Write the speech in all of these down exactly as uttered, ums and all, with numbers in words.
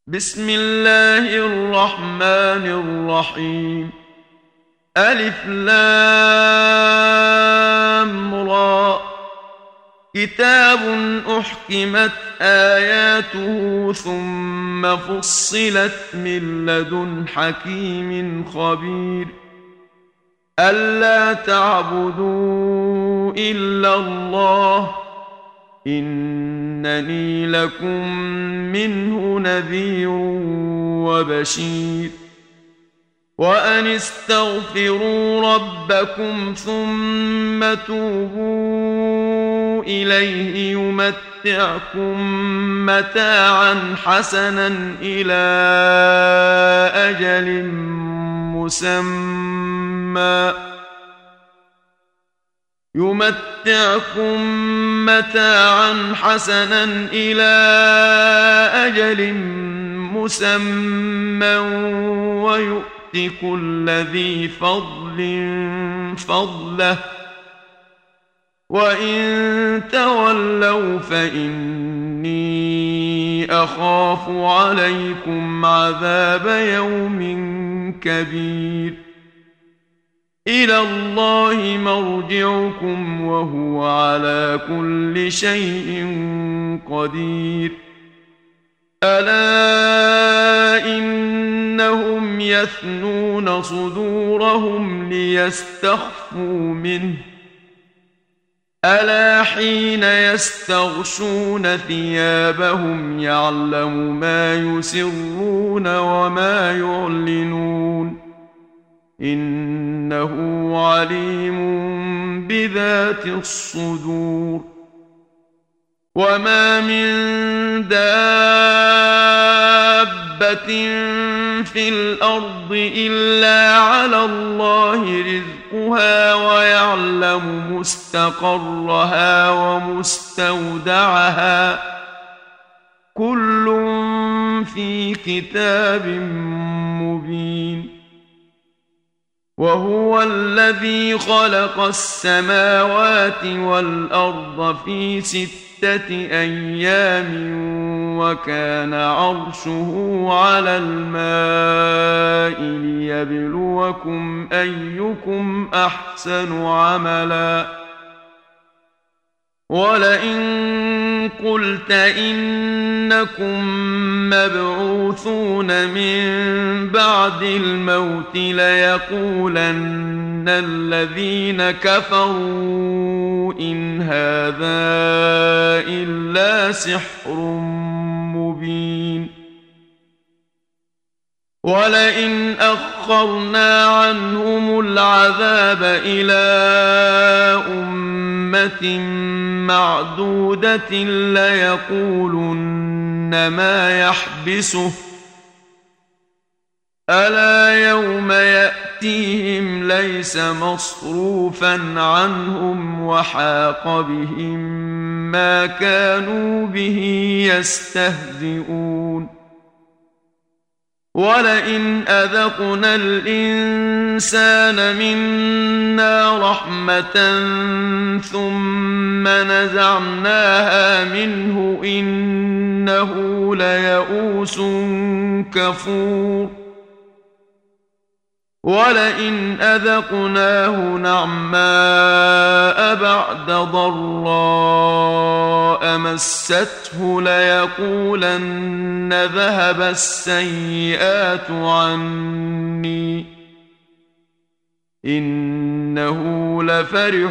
بسم الله الرحمن الرحيم. ألف لام را. كتاب أحكمت آياته ثم فصلت من لدن حكيم خبير. ألا تعبدوا إلا الله إنني لكم منه نذير وبشير. وأن استغفروا ربكم ثم توبوا إليه يمتعكم متاعا حسنا إلى أجل مسمى يمتعكم متاعا حسنا إلى أجل مسمى ويؤت كل ذي فضل فضله وإن تولوا فإني أخاف عليكم عذاب يوم كبير. إلى الله مرجعكم وهو على كل شيء قدير. ألا إنهم يثنون صدورهم ليستخفوا منه ألا حين يستغشون ثيابهم يعلم ما يسرون وما يعلنون إنه عليم بذات الصدور. وما من دابة في الأرض إلا على الله رزقها ويعلم مستقرها ومستودعها كل في كتاب مبين. وهو الذي خلق السماوات والأرض في ستة أيام وكان عرشه على الماء ليبلوكم أيكم أحسن عملا. ولئن قلت إنكم مبعوثون من بعد الموت ليقولن الذين كفروا إن هذا إلا سحر مبين. ولئن أخرنا عنهم العذاب إلى أمة معدودة ليقولن ما يحبسه ألا يوم يأتيهم ليس مصروفا عنهم وحاق بهم ما كانوا به يستهزئون. ولئن أذقنا الإنسان منا رحمة ثم نزعناها منه إنه ليئوس كفور. ولئن أذقناه نعماء بعد ضراء مسته ليقولن ذهب السيئات عني إنه لفرح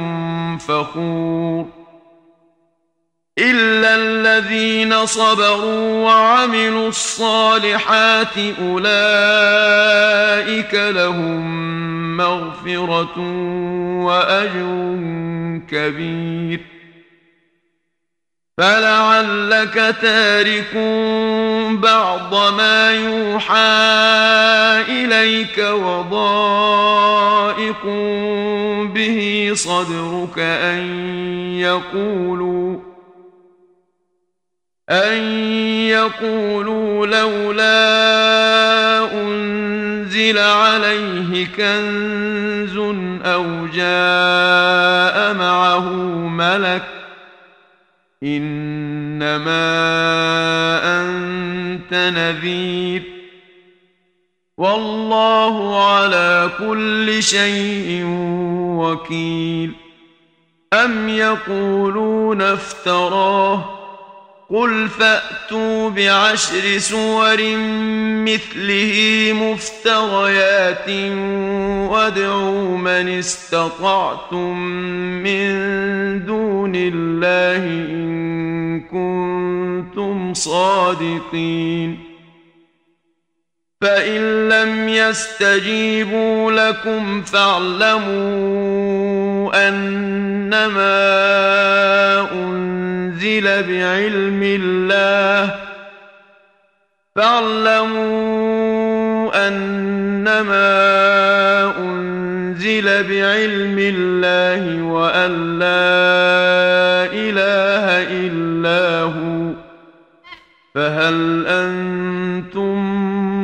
فخور. إلا الذين صبروا وعملوا الصالحات أولئك لهم مغفرة وأجر كبير. فلعلك تارك بعض ما يوحى إليك وضائق به صدرك أن يقولوا أن يقولوا لولا أنزل عليه كنز أو جاء معه ملك إنما أنت أنت نذير والله على كل شيء وكيل أم يقولون افتراه قل فأتوا بعشر سور مثله مفتريات وادعوا من استطعتم من دون الله إن كنتم صادقين فإن لم يستجيبوا لكم فاعلموا أنما أنزل بعلم الله فاعلموا أنما أنزل بعلم الله وأن لا إله إلا هو فهل أنتم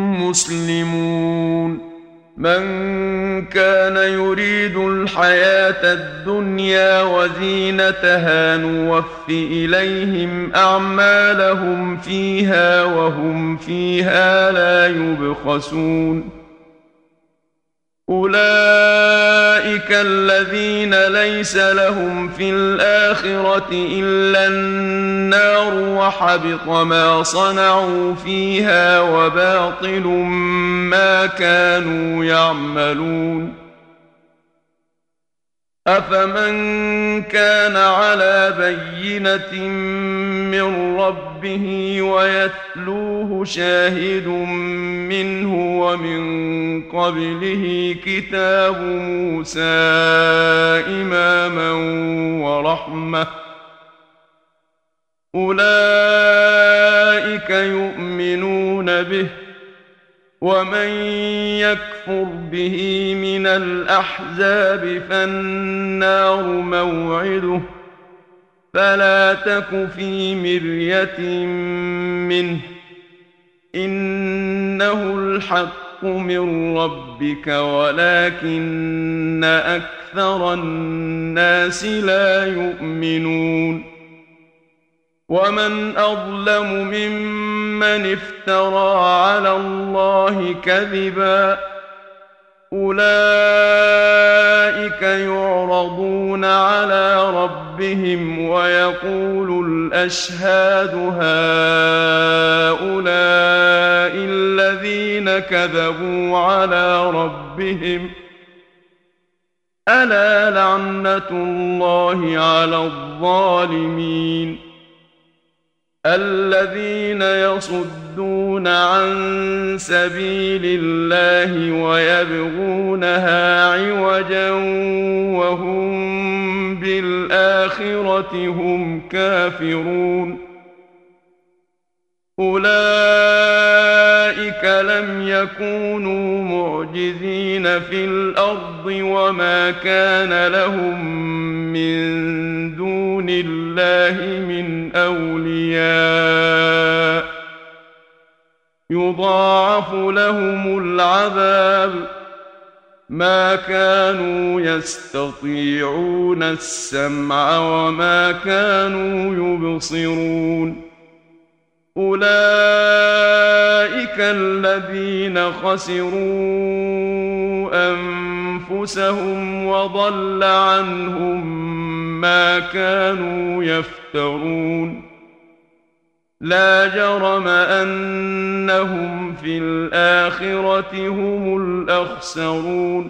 مسلمون من كان يريد الحياة الدنيا وزينتها نوف إليهم أعمالهم فيها وهم فيها لا يبخسون أولئك الذين ليس لهم في الآخرة إلا النار وحبط ما صنعوا فيها وباطل ما كانوا يعملون أفمن كان على بينة من ربه ويتلوه شاهد منه ومن قبله كتاب موسى إماما ورحمة أولئك يؤمنون به ومن يكفر به من الأحزاب فالنار موعده فلا تك في مرية منه إنه الحق من ربك ولكن أكثر الناس لا يؤمنون ومن أظلم ممن افترى على الله كذبا أولئك يعرضون على ربهم ويقول الأشهاد هؤلاء الذين كذبوا على ربهم ألا لعنة الله على الظالمين الذين يصدون عن سبيل الله ويبغونها عوجا وهم بالآخرة هم كافرون أولئك لم يكونوا معجزين في الأرض وما كان لهم من دون الله من أولياء يضاعف لهم العذاب ما كانوا يستطيعون السمع وما كانوا يبصرون أولئك الذين خسروا أنفسهم وضل عنهم ما كانوا يفترون لا جرم أنهم في الآخرة هم الأخسرون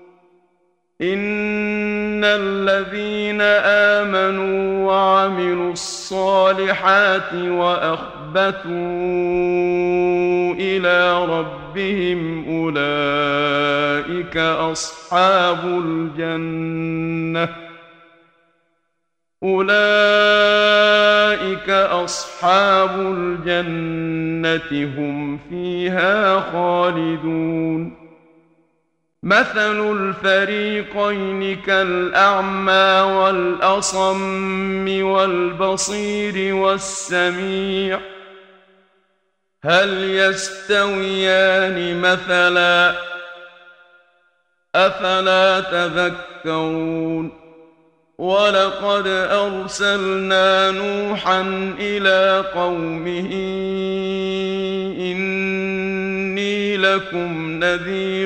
إن الذين آمنوا وعملوا الصالحات وأخبتوا إلى ربهم أولئك أصحاب الجنة أولئك أصحاب الجنة هم فيها خالدون مثل الفريقين كالأعمى والأصم والبصير والسميع هل يستويان مثلا أفلا تذكرون ولقد أرسلنا نوحا إلى قومه إني لكم نذير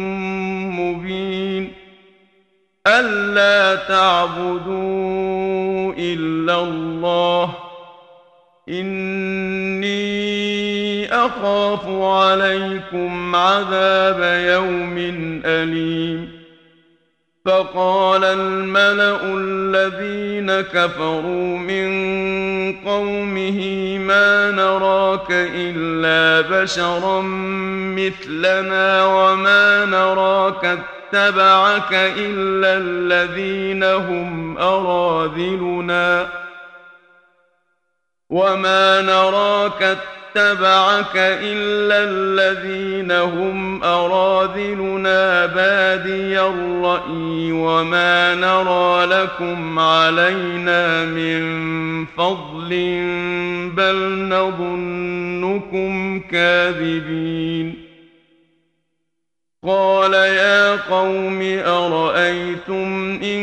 مبين ألا تعبدوا إلا الله إني أخاف عليكم عذاب يوم أليم فقال الملأ الذين كفروا من قومه ما نراك إلا بشرا مثلنا وما نراك اتبعك إلا الذين هم أراذلنا وما نراك اتبعك إلا الذين هم أراذلنا بادي الرأي وما نرى لكم علينا من فضل بل نظنكم كاذبين قال يا قوم أرأيتم إن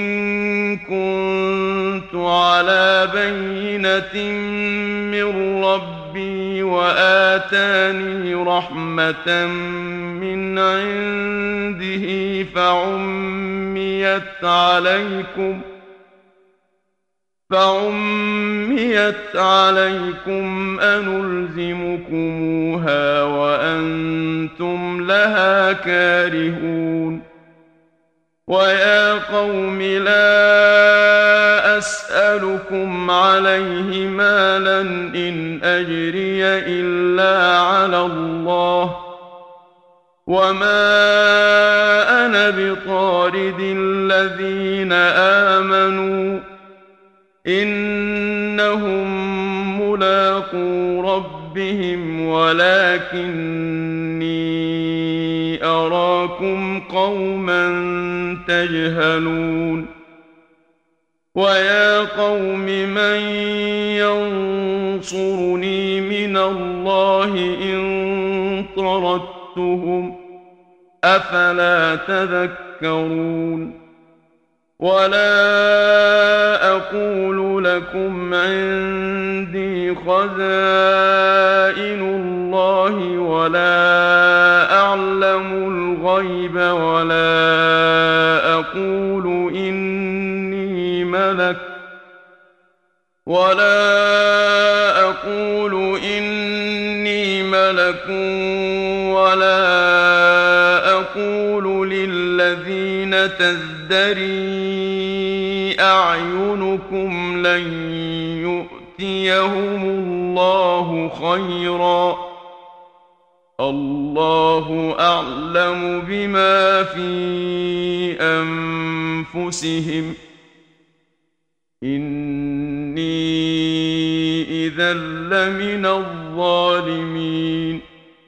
كنت على بينة من ربي وآتاني رحمة من عنده فعميت عليكم فعميت عليكم أنلزمكموها وأنتم لها كارهون ويا قوم لا أسألكم عليه مالا إن أجري إلا على الله وما أنا بطارد الذين آمنوا إنهم ملاقو ربهم ولكني أراكم قوما تجهلون ويا قوم من ينصرني من الله إن طردتهم أفلا تذكرون ولا أقول لكم عندي خزائن الله ولا أعلم الغيب ولا أقول إني ملك ولا أقول إني ملك ولا أقول للذين تزدري أعينكم لن يؤتيهم الله خيرا الله أعلم بما في أنفسهم إني إذا لمن الظالمين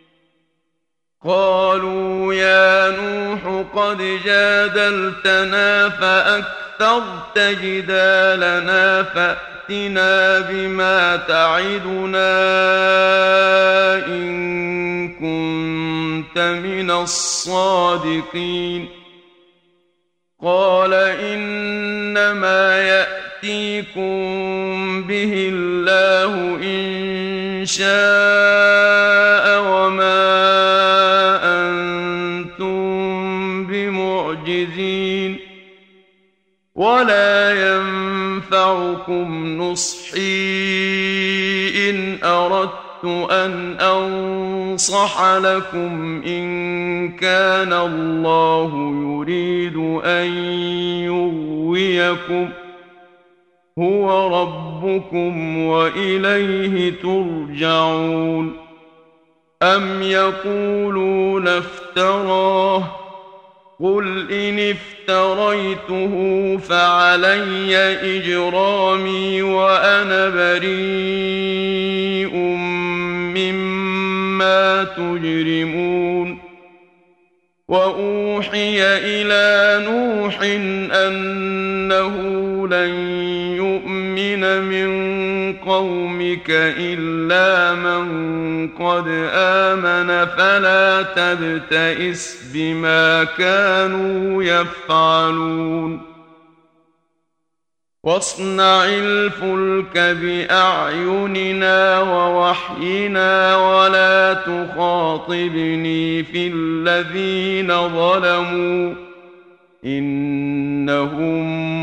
قالوا يا نوح قد جادلتنا فأكثرت جدالنا فأتنا بما تعدنا إن كنت من الصادقين قال إنما يأتيكم به الله إن شاء وما ولا ينفعكم نصحي إن أردت أن أنصح لكم إن كان الله يريد أن يغويكم هو ربكم وإليه ترجعون أم يقولون افتراه قل إن افتريته فعلي إجرامي وأنا بريء مما تجرمون وأوحي إلى نوح أنه لن يؤمن من قومك إلا من قد آمن فلا تبتئس بما كانوا يفعلون واصنع الفلك بأعيننا ووحينا ولا تخاطبني في الذين ظلموا إنهم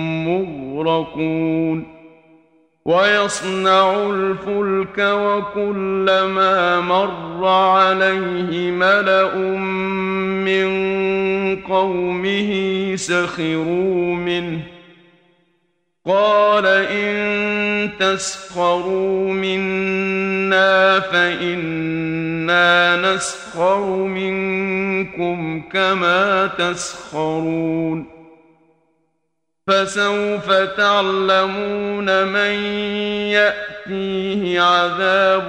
مغرقون ويصنع الفلك وكلما مر عليه ملأ من قومه سخروا منه قال إن تسخروا منا فإنا نسخر منكم كما تسخرون فسوف تعلمون من يأتيه عذاب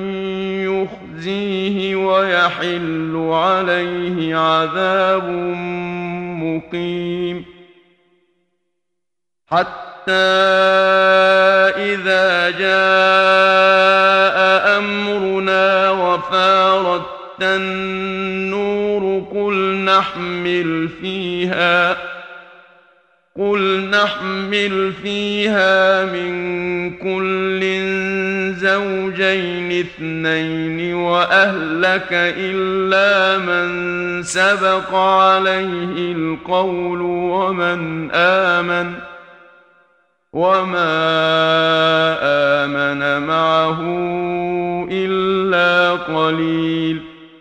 يخزيه ويحل عليه عذاب مقيم حتى إذا جاء أمرنا وفارت النور قل نحمل فيها قل نحمل فيها من كل زوجين اثنين وأهلك إلا من سبق عليه القول ومن آمن وما آمن معه إلا قليل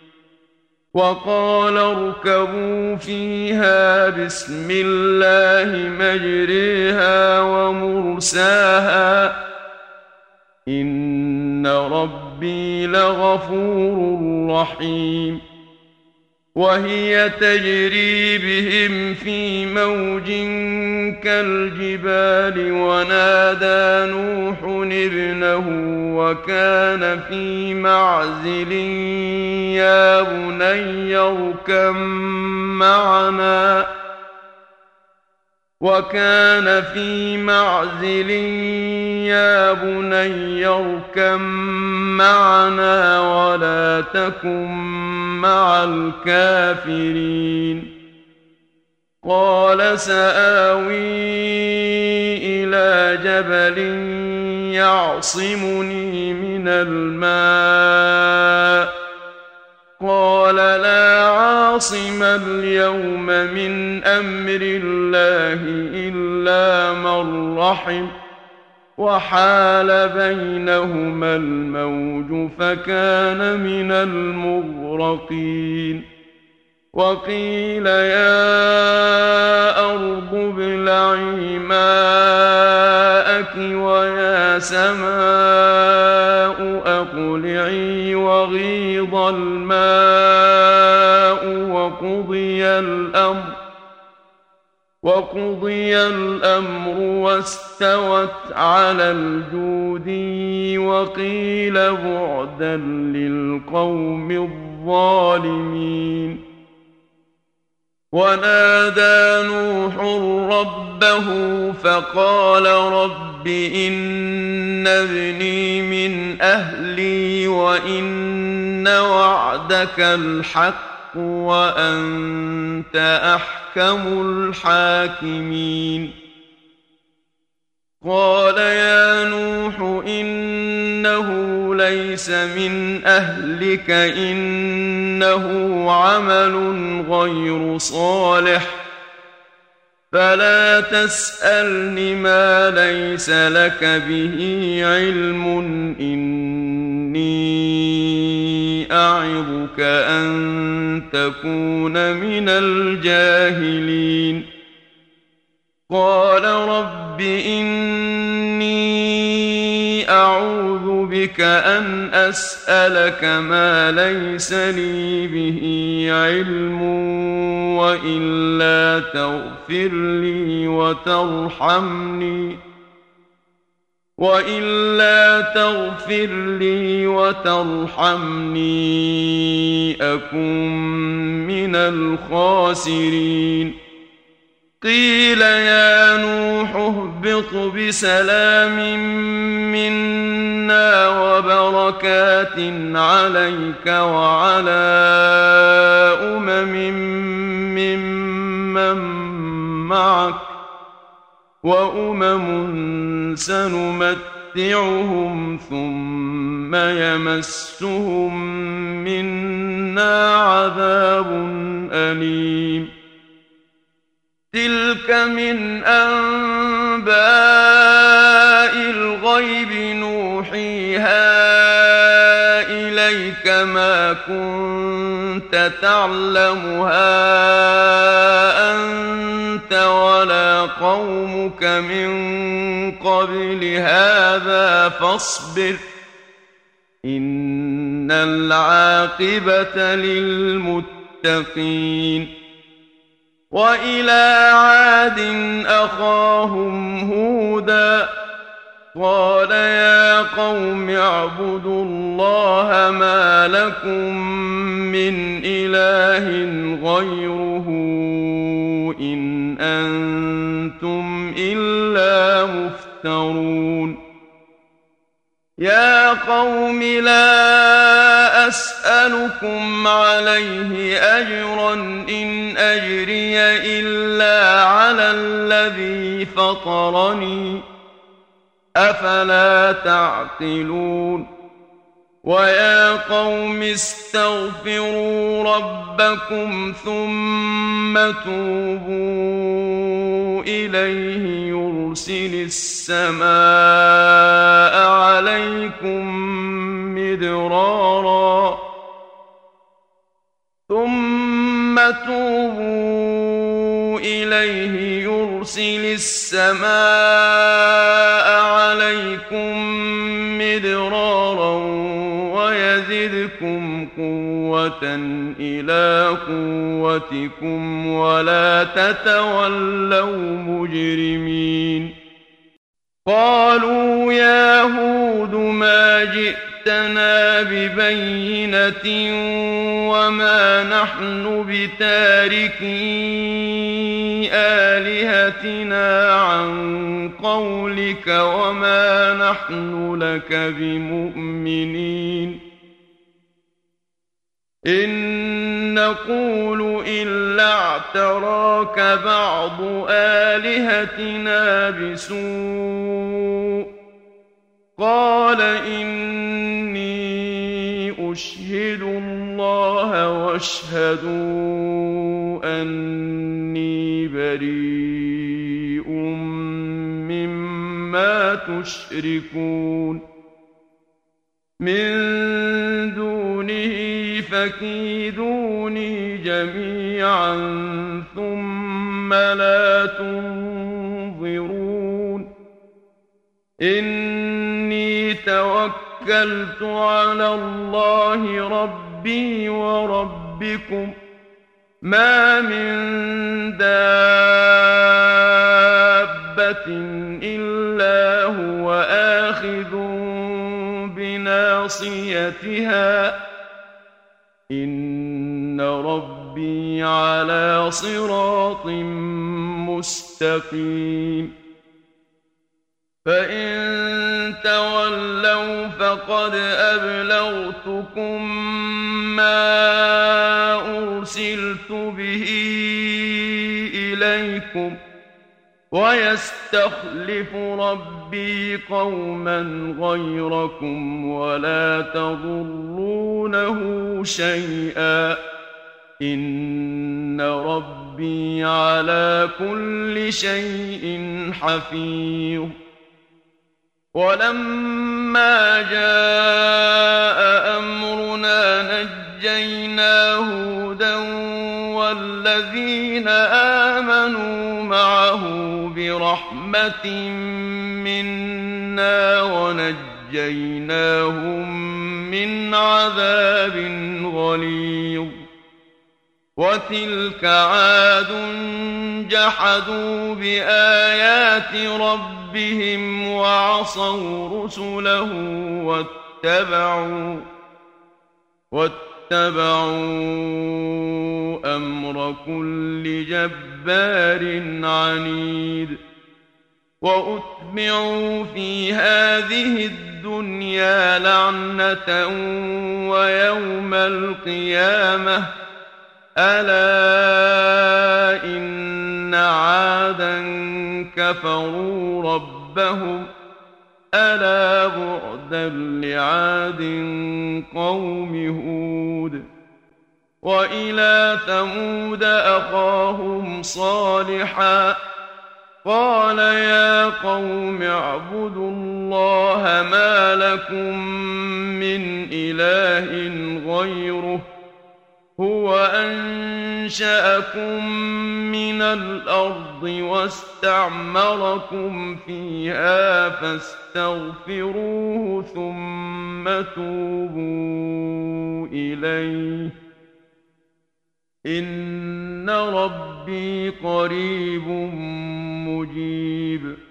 وقال اركبوا فيها بسم الله مجريها ومرساها إن ربي لغفور رحيم وهي تجري بهم في موج كالجبال ونادى نوح ابنه وكان في معزل يا بني اركب معنا وكان في معزل يا بني اركب معنا ولا تكن مع الكافرين قال سآوي إلى جبل يعصمني من الماء قال لا عاصم اليوم من أمر الله إلا من رحم وحال بينهما الموج فكان من المغرقين وقيل يا أرض ابلعي ماءك ويا سماء أقلعي وغيض الماء وقضي الأمر وقضي الأمر واستوت على الجودي وقيل بعدا للقوم الظالمين ونادى نوح ربه فقال رب إن ابني من أهلي وإن وعدك الحق وأنت أحكم الحاكمين قال يا نوح إنه ليس من أهلك إنه عمل غير صالح فلا تسألني ما ليس لك به علم إني أعظك أن تكون من الجاهلين قال رب إني أعوذ بك أن أسألك ما ليس لي به علم وإلا تغفر لي وترحمني وإلا تغفر لي وترحمني أكن من الخاسرين قيل يا نوح اهبط بسلام منا وبركات عليك وعلى أمم ممن معك وأمم سنمتعهم ثم يمسهم منا عذاب أليم تلك من أنباء الغيب نوحيها إليك ما كنت تعلمها أنت ولا قومك من قبل هذا فاصبر إن العاقبة للمتقين وإلى عاد أخاهم هودا قال يا قوم اعبدوا الله ما لكم من إله غيره إن أنتم إلا مفترون يا قوم لا أسألكم عليه أجرا إن أجري إلا على الذي فطرني أفلا تعقلون ويا قوم استغفروا ربكم ثم توبوا إليه يرسل السماء عليكم مدرارا ثم توبوا إليه يرسل السماء عليكم مدرارا ويزدكم قوة إلى قوتكم ولا تتولوا مجرمين قالوا يا هود ما جئتنا ببينة وما نحن بتاركي آلهتنا عن قولك وما نحن لك بمؤمنين إن نقول إلا اعتراك بعض آلهتنا بسوء قال إني أشهد الله واشهدوا أني بريء مما تشركون من دونه فكيدوني جميعا ثم لا تنظرون إني توكلت على الله ربي وربكم ما من دابة إلا هو آخذ بناصيتها إن ربي على صراط مستقيم فإن تولوا فقد أبلغتكم ما أرسلت به إليكم ويستخلف ربي قوما غيركم ولا تضرونه شيئا إن ربي على كل شيء حفيظ ولما جاء أمرنا نجينا هودا والذين آمنوا معه برحمة منا ونجيناهم من عذاب غليظ وتلك عاد جحدوا بآيات ربهم وعصوا رسله واتبعوا واتبعوا أمر كل جبار عنيد وأتبعوا في هذه الدنيا لعنة ويوم القيامة ألا إن إن عادا كفروا ربهم ألا بعدا لعاد قوم هود وإلى ثمود أخاهم صالحا قال يا قوم اعبدوا الله ما لكم من إله غيره هو أنشأكم من الأرض واستعمركم فيها فاستغفروه ثم توبوا إليه إن ربي قريب مجيب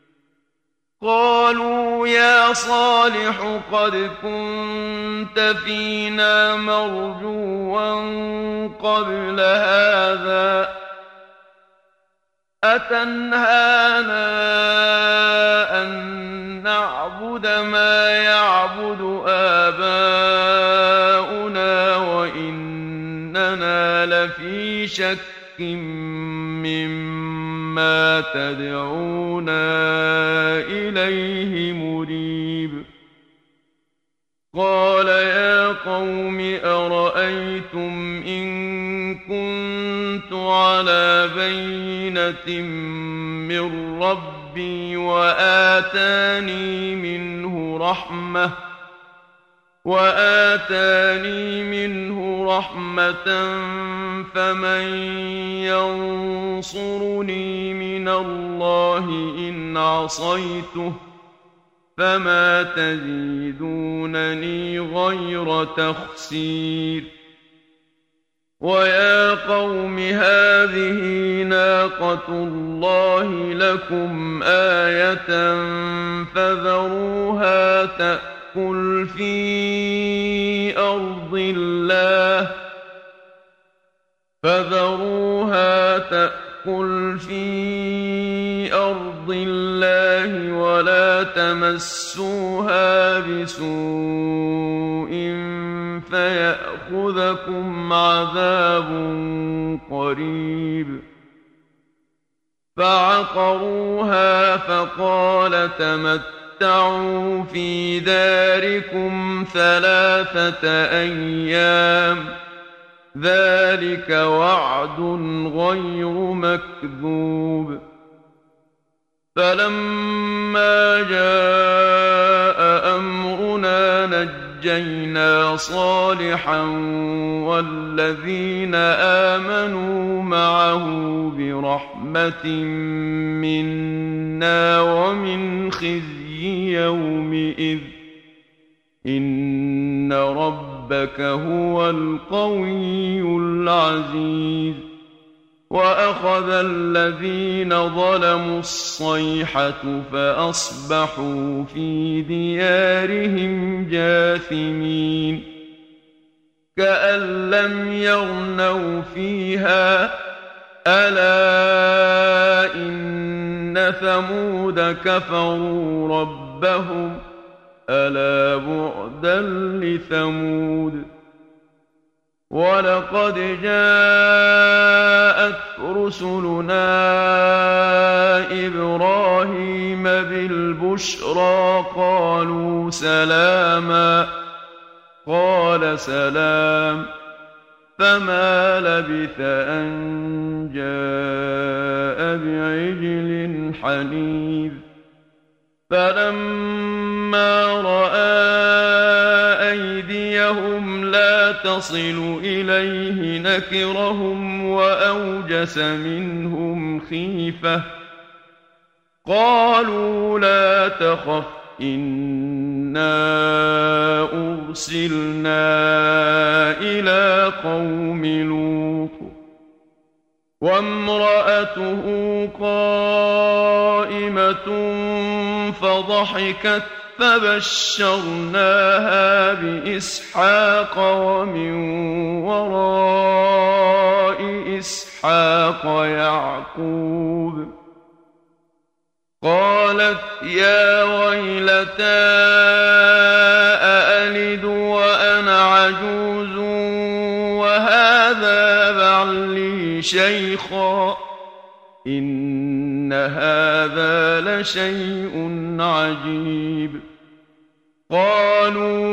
قالوا يا صالح قد كنت فينا مرجوا قبل هذا أتنهانا أن نعبد ما يعبد آباؤنا وإننا لفي شك مما تدعونا إليه مريب قال يا قوم أرأيتم إن كنت على بينة من ربي وآتاني منه رحمة وآتاني منه رحمة فمن ينصرني من الله إن عصيته فما تزيدونني غير تخسير ويا قوم هذه ناقة الله لكم آية فذروها تأكل في أرض الله فذروها تأكل في أرض الله ولا تمسوها بسوء فيأخذكم عذاب قريب فعقروها فقال تمتعوا في داركم ثلاثة أيام ذلك وعد غير مكذوب فلما جاء أمرنا نجينا صالحا والذين آمنوا معه برحمة منا ومن خزي يومئذ إن ربك هو القوي العزيز وأخذ الذين ظلموا الصيحة فأصبحوا في ديارهم جاثمين كأن لم يغنوا فيها ألا إن ثمود كفروا ربهم ألا بعدا لثمود ولقد جاءت رسلنا إبراهيم بالبشرى قالوا سلاما قال سلام فما لبث أن جاء بعجل حنيذ فلما رأى أيديهم لا تصل إليه نكرهم وأوجس منهم خيفة قالوا لا تخف إنا أرسلنا إلى قوم لوط وامرأته قائمة فضحكت فبشرناها بإسحاق ومن وراء إسحاق يعقوب قالت يا ويلتى أألد وأنا عجوز وهذا بعلي شيخا إن هذا لشيء عجيب قالوا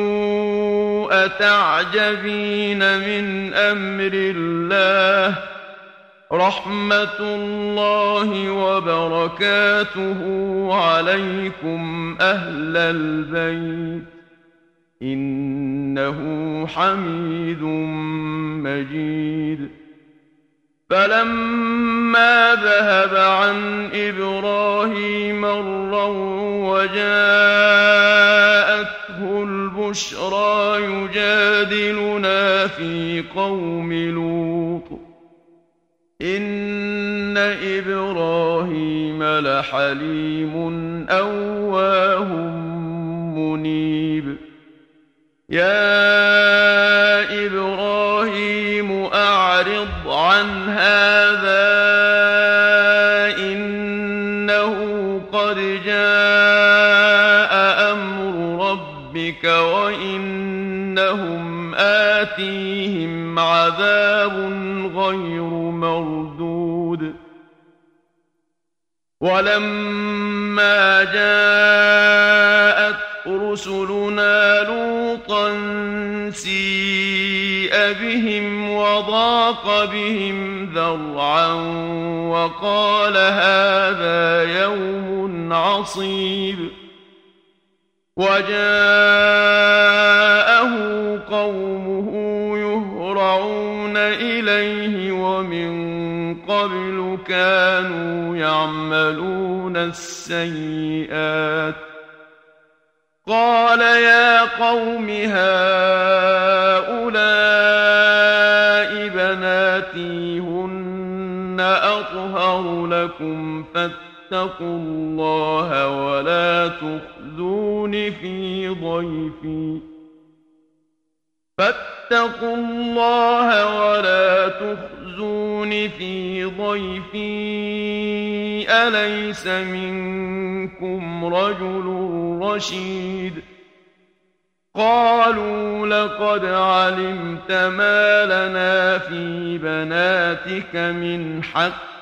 أتعجبين من أمر الله رحمة الله وبركاته عليكم أهل البيت إنه حميد مجيد فلما ذهب عن إبراهيم الروع وجاءته البشرى يجادلنا في قوم لوط إن إبراهيم لحليم أواه منيب يا إبراهيم أعرض عن هذا إنه قد جاء أمر ربك وإنهم آتيهم عذاب غير مردود ولما جاءت رسلنا لوطا سيء بهم وضاق بهم ذرعا وقال هذا يوم عصيب وجاءه قومه يهرعون إليه ومن قبل كانوا يعملون السيئات قال يا قوم هؤلاء بناتي هن أطهر لكم فاتقوا الله ولا تخزون في ضيفي فاتقوا الله ولا تخزون في ضيفي أليس منكم رجل رشيد قالوا لقد علمت ما لنا في بناتك من حق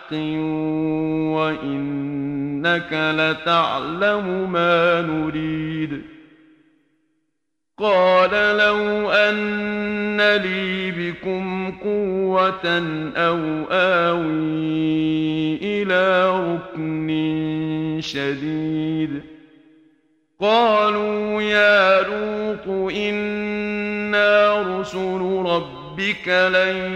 وإنك لتعلم ما نريد قال لو أن لي بكم قوة أو آوي إلى ركن شديد قالوا يا لوط إنا رسل ربك لن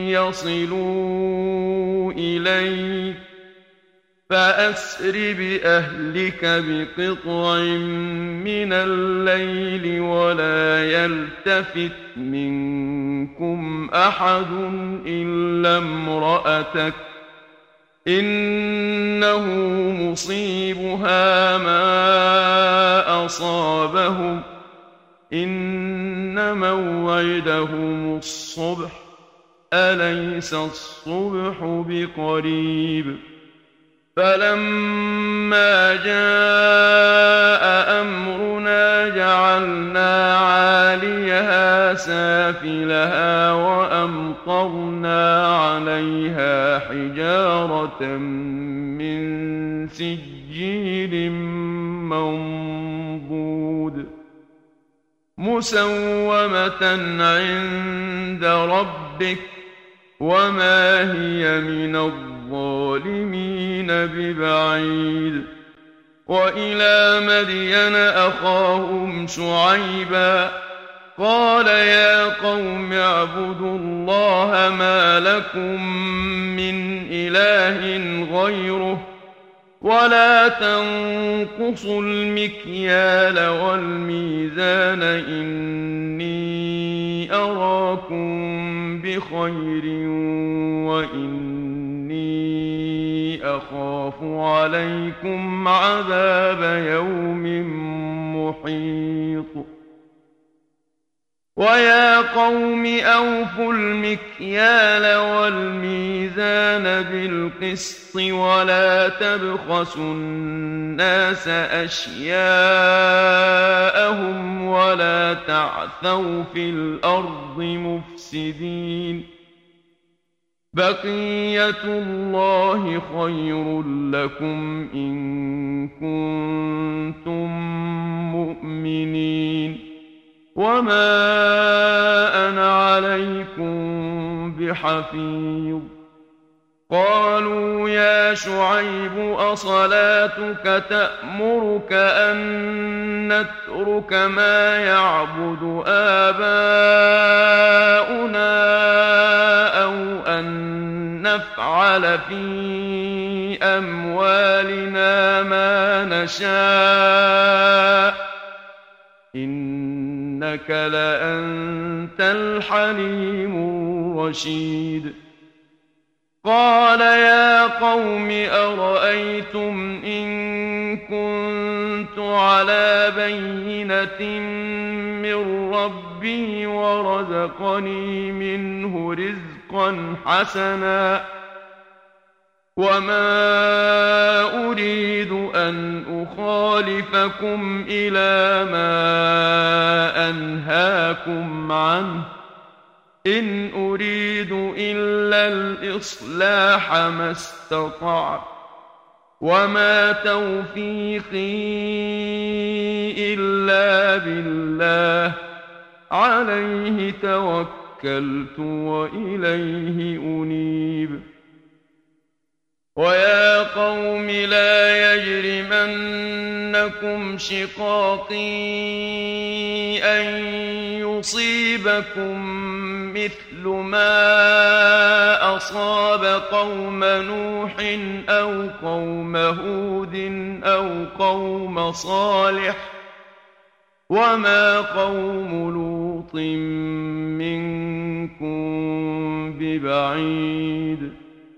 يصلوا إليك فأسر بأهلك بقطع من الليل ولا يلتفت منكم أحد إلا امرأتك إنه مصيبها ما أصابهم إن موعدهم الصبح أليس الصبح بقريب فلما جاء أمرنا جعلنا عاليها سافلها وأمطرنا عليها حجارة من سجيل منضود مسومة عند ربك وما هي من الظالمين ببعيد وإلى مدين أخاهم شعيبا قال يا قوم اعبدوا الله ما لكم من إله غيره ولا تنقصوا المكيال والميزان إني أراكم بخير وإني أخاف عليكم عذاب يوم محيط ويا قوم أوفوا المكيال والميزان بالقسط ولا تبخسوا الناس أشياءهم ولا تعثوا في الأرض مفسدين بقية الله خير لكم إن كنتم مؤمنين وما أنا عليكم بحفيظ قالوا يا شعيب أصلاتك تأمرك أن نترك ما يعبد آباؤنا أو أن نفعل في أموالنا ما نشاء إنك لأنت الحليم الرشيد قال يا قوم أرأيتم إن كنت على بينة من ربي ورزقني منه رزقا حسنا وما أريد أن أخالفكم إلى ما أنهاكم عنه إن أريد إلا الإصلاح ما استطعت وما توفيقي إلا بالله عليه توكلت وإليه أنيب ويا قوم لا يجرمنكم شقاقي أن يصيبكم مثل ما أصاب قوم نوح أو قوم هود أو قوم صالح وما قوم لوط منكم ببعيد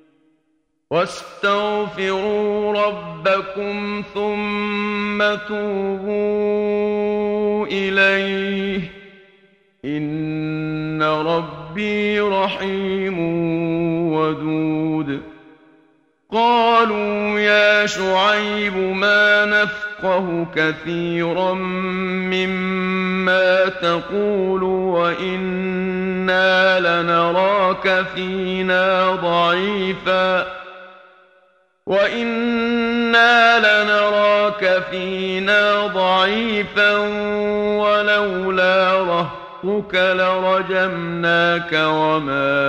واستغفروا ربكم ثم توبوا إليه إن ربي رحيم ودود قالوا يا شعيب ما نفقه كثيرا مما تقول وإنا لنراك فينا ضعيفا وإنا لنراك فينا ضعيفا ولولا رهطك لرجمناك وما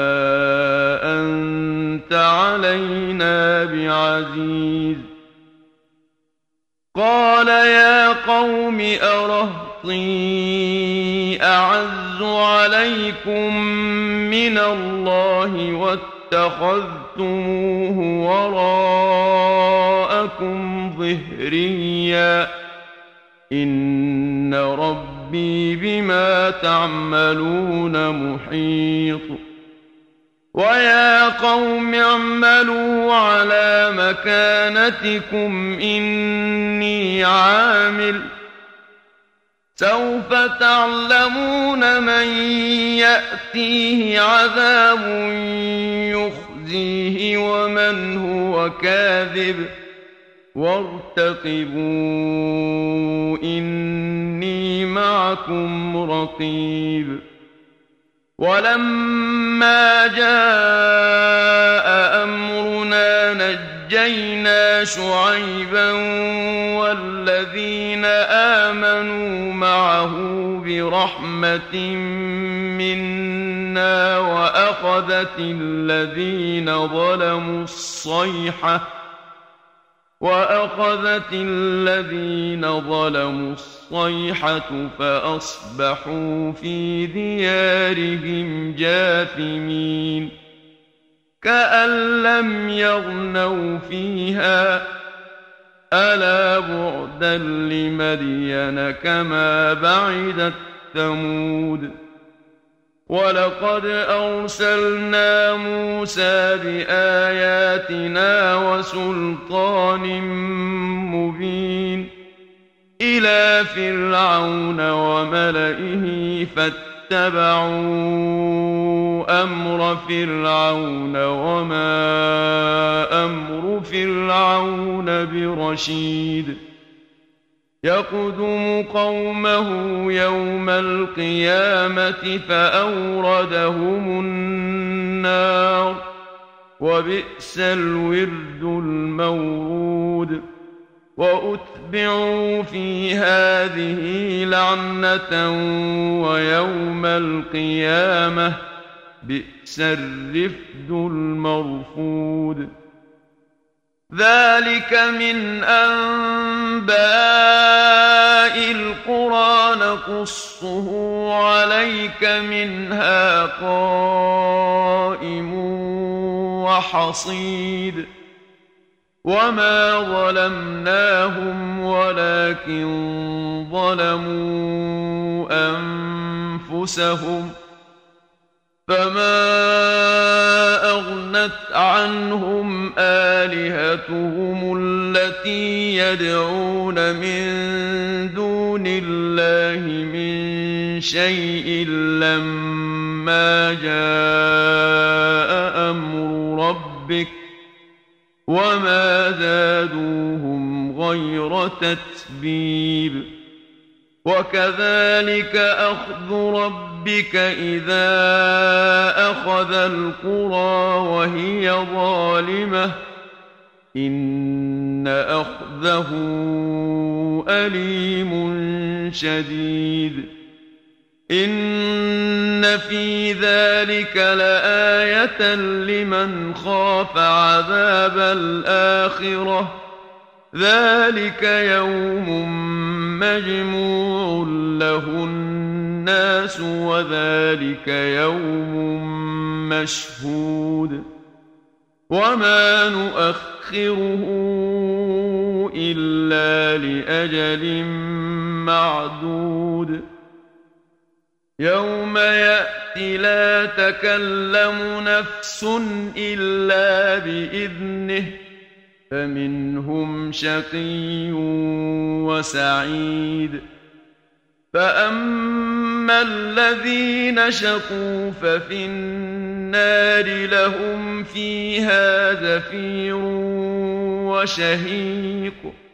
أنت علينا بعزيز قال يا قوم أرهطي أعز عليكم من الله واتخذتموه وراءكم ظهريا إن ربي بما تعملون محيط ويا قوم اعملوا على مكانتكم إني عامل سوف تعلمون من يأتيه عذاب يخزيه ومن هو كاذب وارتقبوا إني معكم رقيب ولما جاء أمرنا نجينا شعيبا والذين آمنوا معه برحمة منا وأخذت الذين ظلموا الصيحة وأخذت الذين ظلموا الصيحة فأصبحوا في ديارهم جاثمين كأن لم يغنوا فيها ألا بعدا لمدين كما بعدت ثمود ولقد أرسلنا موسى بآياتنا وسلطان مبين إلى فرعون وملئه فاتبعوا أمر فرعون وما أمر فرعون برشيد يقدم قومه يوم القيامة فأوردهم النار وبئس الورد المورود وأتبعوا في هذه لعنة ويوم القيامة بئس الرفد المرفود ذلك من أنباء القرى نقصه عليك منها قائم وحصيد وما ظلمناهم ولكن ظلموا أنفسهم فما أغنت عنهم آلهتهم التي يدعون من دون الله من شيء لما جاء أمر ربك وما زادوهم غير تتبيب وكذلك أخذ ربك إذا أخذ القرى وهي ظالمة إن أخذه أليم شديد إن في ذلك لآية لمن خاف عذاب الآخرة ذلك يوم مجموع له الناس وذلك يوم مشهود وما نؤخره إلا لأجل معدود يوم يأتي لا تكلم نفس إلا بإذنه فمنهم شقي وسعيد فأما الذين شقوا ففي النار لهم فيها زفير وشهيق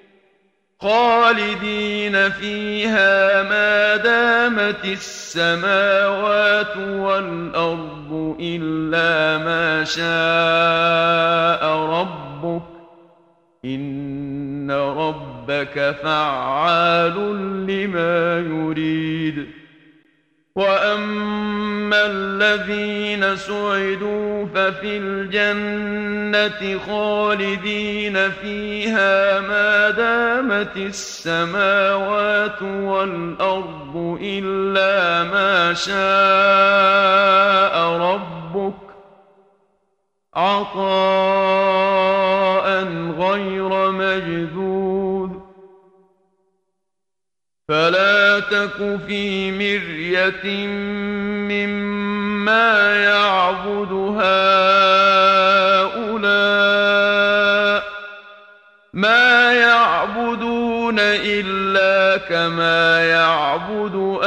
خالدين فيها ما دامت السماوات والأرض إلا ما شاء ربك إن ربك فعال لما يريد وأما الذين سعدوا ففي الجنة خالدين فيها ما دامت السماوات والأرض إلا ما شاء ربك عطاء غير مجذوذ فلا تك في مرية مما يعبد هؤلاء ما يعبدون إلا كما يعبد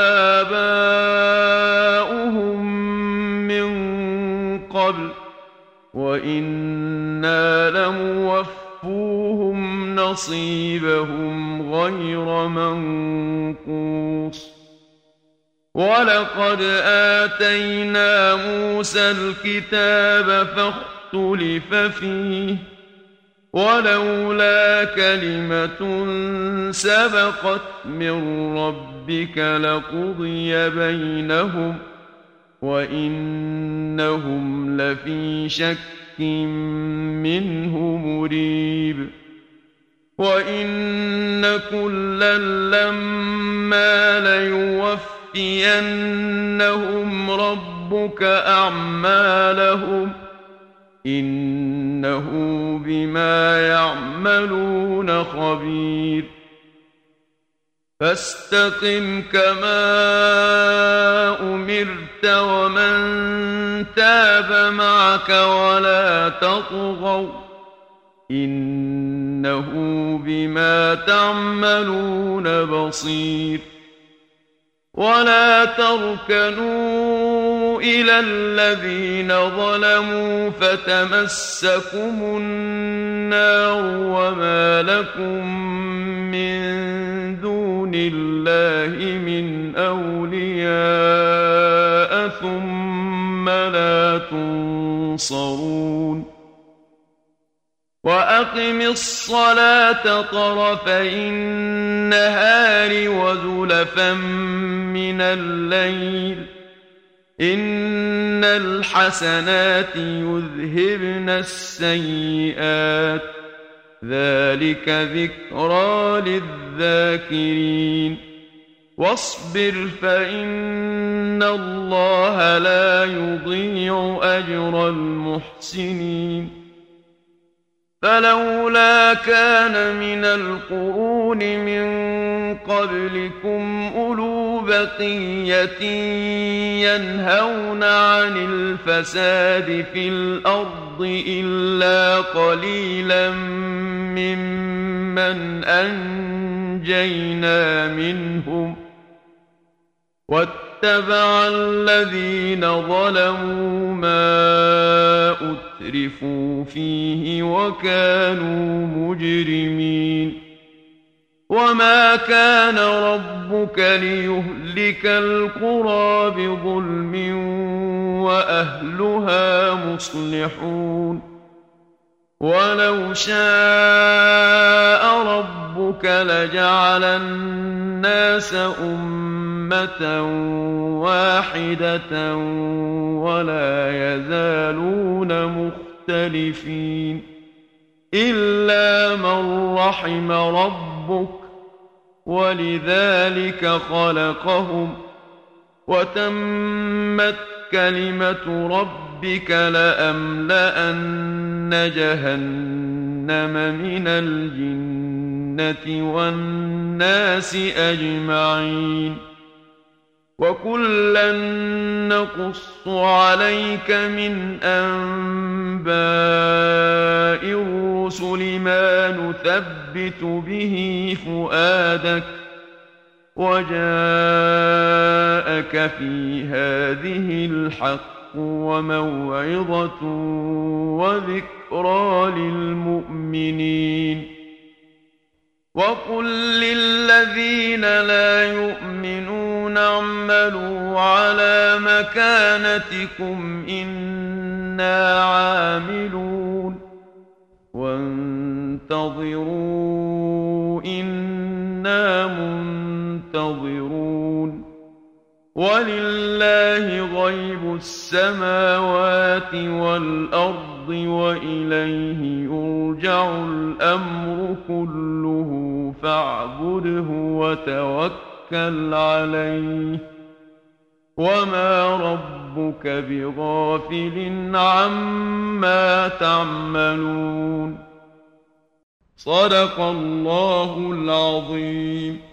آباؤهم من قبل وإنا لموفوهم نصيبهم غير منقوص ولقد آتينا موسى الكتاب فاختلف فيه ولولا كلمة سبقت من ربك لقضي بينهم وإنهم لفي شك منه مريب وإن كلا لما ليوفينهم ربك أعمالهم إنه بما يعملون خبير فاستقم كما أمرت ومن تاب معك ولا تطغوا إنه بما تعملون بصير ولا تركنوا إلى الذين ظلموا فتمسكم النار وما لكم من دون الله من أولياء ثم لا تنصرون وأقم الصلاة طرفي النهار وزلفا من الليل إن الحسنات يذهبن السيئات ذلك ذكرى للذاكرين واصبر فإن الله لا يضيع أجر المحسنين فلولا كان من القرون من قبلكم أولو بقية ينهون عن الفساد في الأرض إلا قليلا ممن أنجينا منهم واتبع الذين ظلموا ما أترفوا فيه وكانوا مجرمين وما كان ربك ليهلك القرى بظلم وأهلها مصلحون ولو شاء ربك لجعل الناس أمة واحدة ولا يزالون مختلفين إلا من رحم ربك ولذلك خلقهم وتمت كلمة ربك لأملأن جهنم من الجنة والناس أجمعين وكلا نقص عليك من أنباء الرسل ما نثبت به فؤادك وجاءك في هذه الحق وموعظة وذكرى للمؤمنين وقل للذين لا يؤمنون اعملوا على مكانتكم إنا عاملون وانتظروا إنا منتظرون ولله غيب السماوات والأرض وإليه يرجع الأمر كله فاعبده وتوكل عليه وما ربك بغافل عما تعملون صدق الله العظيم.